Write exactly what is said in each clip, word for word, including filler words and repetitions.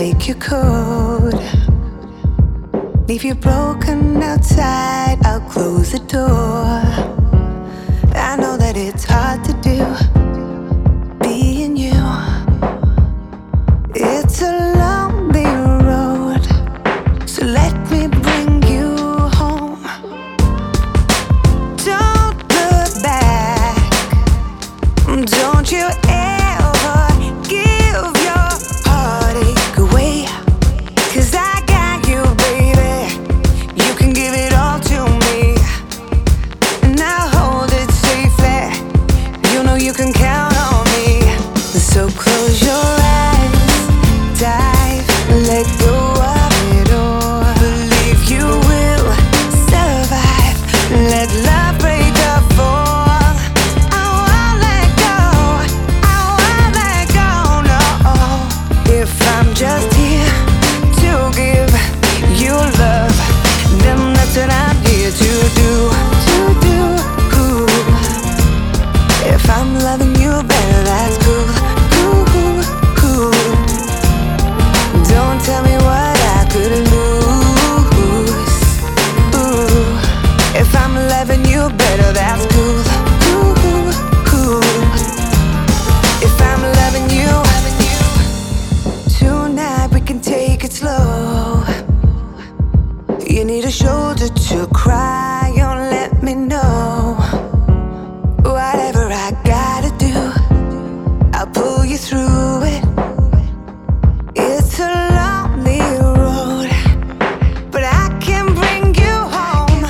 take your coat. Leave you broken outside, I'll close the door. I know that it's hard to do, being you. It's a lonely road, so let me bring you home. Don't look back, don't you ever give your heartache away, 'cause I got you, baby. You can give it all to me, and I'll hold it safely. You know you can count on me. So close your eyes, dive, let go of it all. Believe you will survive, let love break the fall. I won't let go, I won't let go, no. If I'm just here to give you love, then that's what I'm here to do, to do. If I'm loving you better, that's cool, cool, cool. Don't tell me what I could lose. Ooh. If I'm loving you better, that's cool, cool, cool. If I'm loving you, tonight we can take it slow. You need a shoulder to cry on, let me know. Whatever I gotta do, I'll pull you through it. It's a lonely road, but I can bring you home.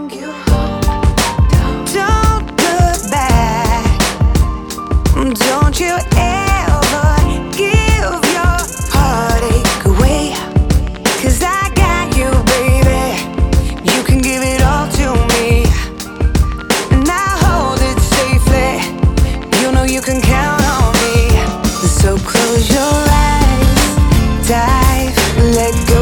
Don't look back, don't you ever give your heartache away, 'cause I got you, baby. You can give it all to me, and I'll hold it safely. You know you can count on me. So close your eyes, dive, let go